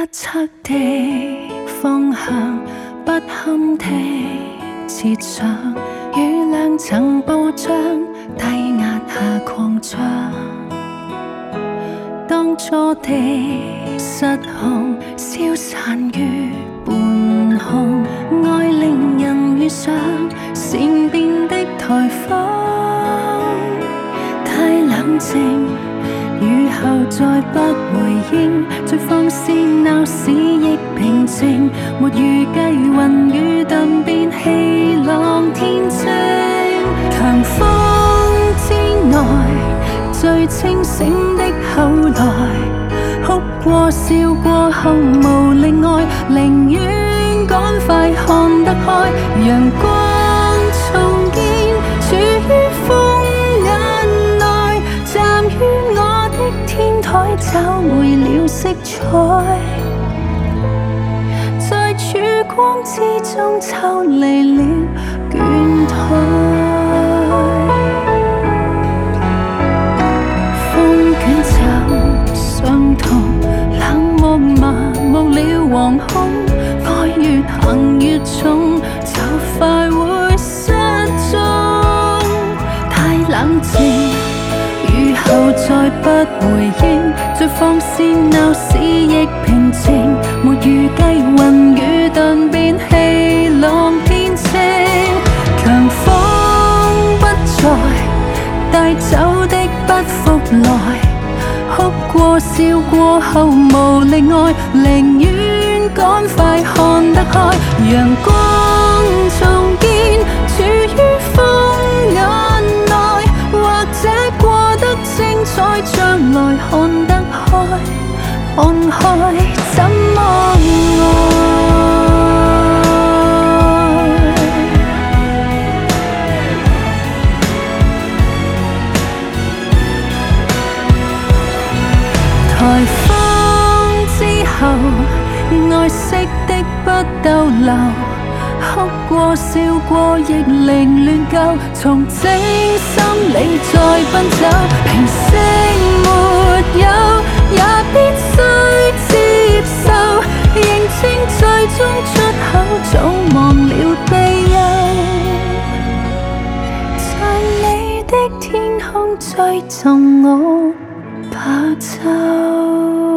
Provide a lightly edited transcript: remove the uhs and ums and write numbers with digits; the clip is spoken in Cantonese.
測的方向，不堪的設想，雨量曾暴漲，低壓下擴張。當初的失控，消散於半空，愛令人遇上善變的颱風，太冷靜。雨後再不回應，最放肆鬧市亦平靜，沒預計雲雨頓變氣浪天晴。強風之內，最清醒的後來，哭過笑過後無力愛，寧願趕快看得開，陽光重建處於風眼內，站於我的天台找回了色彩，在曙光之中抽離了倦怠。風捲走傷痛，冷漠麻木了惶恐，愛越行越重，就快會失蹤。太冷靜，雨後再不回應，最放肆鬧市亦平靜，沒預計雲雨頓變氣浪天晴。強風不再，帶走的不復來，哭過笑過後無力愛，寧願趕快看得開，陽光重建處於風眼內，或者過得精彩，將來看得開，看開怎麼愛。颱風之後，愛惜的不逗留，哭過笑過亦凌亂夠，從整心理再奔走，平息沒有也必須接受，認清最終出口，早忘了悲憂，在你的天空追蹤我跑走。